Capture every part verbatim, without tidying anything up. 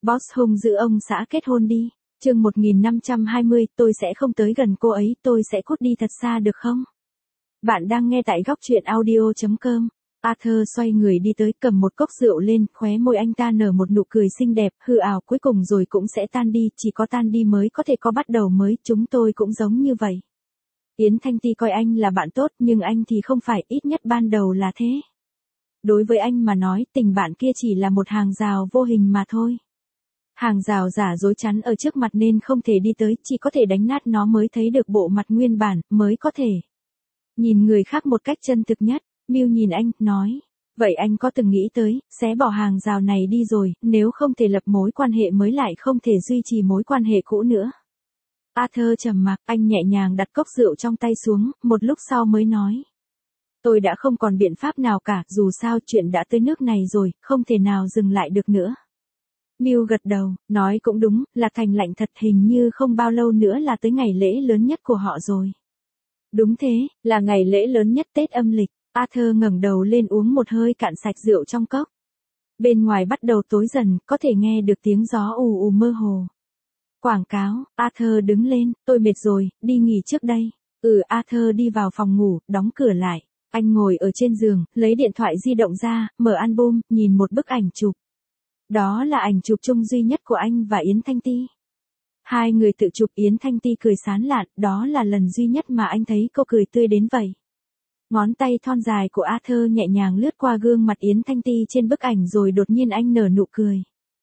Boss hung dữ ông xã kết hôn đi. Chương một nghìn năm trăm hai mươi, tôi sẽ không tới gần cô ấy, tôi sẽ cút đi thật xa được không? Bạn đang nghe tại góc truyện audio chấm com. Arthur xoay người đi tới, cầm một cốc rượu lên, khóe môi anh ta nở một nụ cười xinh đẹp, hư ảo cuối cùng rồi cũng sẽ tan đi, chỉ có tan đi mới có thể có bắt đầu mới, chúng tôi cũng giống như vậy. Yến Thanh Ti coi anh là bạn tốt, nhưng anh thì không phải, ít nhất ban đầu là thế. Đối với anh mà nói, tình bạn kia chỉ là một hàng rào vô hình mà thôi. Hàng rào giả dối chắn ở trước mặt nên không thể đi tới, chỉ có thể đánh nát nó mới thấy được bộ mặt nguyên bản, mới có thể nhìn người khác một cách chân thực nhất. Miu nhìn anh, nói, vậy anh có từng nghĩ tới, sẽ bỏ hàng rào này đi rồi, nếu không thể lập mối quan hệ mới lại không thể duy trì mối quan hệ cũ nữa. Arthur trầm mặc, anh nhẹ nhàng đặt cốc rượu trong tay xuống, một lúc sau mới nói. Tôi đã không còn biện pháp nào cả, dù sao chuyện đã tới nước này rồi, không thể nào dừng lại được nữa. Miu gật đầu, nói cũng đúng, Lạc Thành lạnh thật, hình như không bao lâu nữa là tới ngày lễ lớn nhất của họ rồi. Đúng thế, là ngày lễ lớn nhất Tết âm lịch. Arthur ngẩng đầu lên uống một hơi cạn sạch rượu trong cốc. Bên ngoài bắt đầu tối dần, có thể nghe được tiếng gió ù ù mơ hồ. Quảng cáo, Arthur đứng lên, tôi mệt rồi, đi nghỉ trước đây. Ừ, Arthur đi vào phòng ngủ, đóng cửa lại. Anh ngồi ở trên giường, lấy điện thoại di động ra, mở album, nhìn một bức ảnh chụp. Đó là ảnh chụp chung duy nhất của anh và Yến Thanh Ti. Hai người tự chụp, Yến Thanh Ti cười sán lạn, đó là lần duy nhất mà anh thấy cô cười tươi đến vậy. Ngón tay thon dài của Arthur nhẹ nhàng lướt qua gương mặt Yến Thanh Ti trên bức ảnh rồi đột nhiên anh nở nụ cười.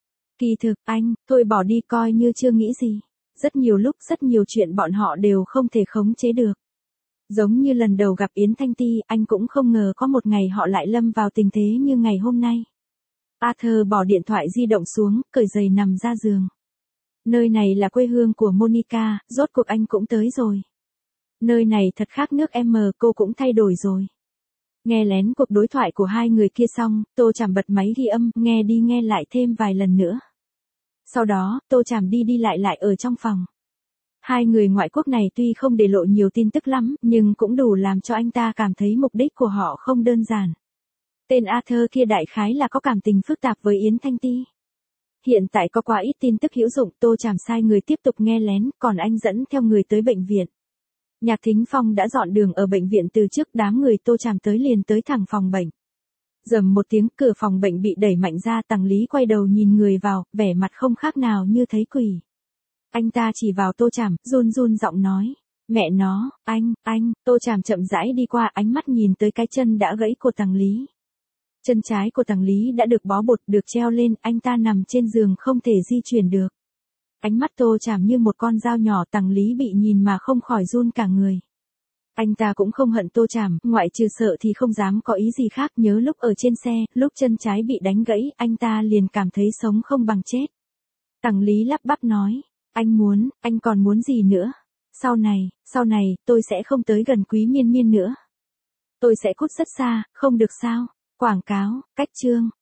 Kỳ thực, anh, thôi bỏ đi coi như chưa nghĩ gì. Rất nhiều lúc, rất nhiều chuyện bọn họ đều không thể khống chế được. Giống như lần đầu gặp Yến Thanh Ti, anh cũng không ngờ có một ngày họ lại lâm vào tình thế như ngày hôm nay. Arthur bỏ điện thoại di động xuống, cởi giày nằm ra giường. Nơi này là quê hương của Monica, rốt cuộc anh cũng tới rồi. Nơi này thật khác nước em, cô cũng thay đổi rồi. Nghe lén cuộc đối thoại của hai người kia xong, Tô Trảm bật máy ghi âm, nghe đi nghe lại thêm vài lần nữa. Sau đó, Tô Trảm đi đi lại lại ở trong phòng. Hai người ngoại quốc này tuy không để lộ nhiều tin tức lắm, nhưng cũng đủ làm cho anh ta cảm thấy mục đích của họ không đơn giản. Tên Arthur kia đại khái là có cảm tình phức tạp với Yến Thanh Ti. Hiện tại có quá ít tin tức hữu dụng, Tô Trảm sai người tiếp tục nghe lén, còn anh dẫn theo người tới bệnh viện. Nhạc Thính Phong đã dọn đường ở bệnh viện từ trước, đám người Tô Trảm tới liền tới thẳng phòng bệnh. Rầm một tiếng, cửa phòng bệnh bị đẩy mạnh ra, Tằng Lý quay đầu nhìn người vào, vẻ mặt không khác nào như thấy quỷ. Anh ta chỉ vào Tô Trảm, run run giọng nói, mẹ nó, anh, anh, Tô Trảm chậm rãi đi qua, ánh mắt nhìn tới cái chân đã gãy của Tằng Lý. Chân trái của Tằng Lý đã được bó bột, được treo lên, anh ta nằm trên giường không thể di chuyển được. Ánh mắt Tô Trảm như một con dao nhỏ, Tằng Lý bị nhìn mà không khỏi run cả người. Anh ta cũng không hận Tô Trảm, ngoại trừ sợ thì không dám có ý gì khác, nhớ lúc ở trên xe, lúc chân trái bị đánh gãy, anh ta liền cảm thấy sống không bằng chết. Tằng Lý lắp bắp nói, anh muốn, anh còn muốn gì nữa? Sau này, sau này, tôi sẽ không tới gần Quý Miên Miên nữa. Tôi sẽ cút rất xa, không được sao? Quảng cáo, cách chương.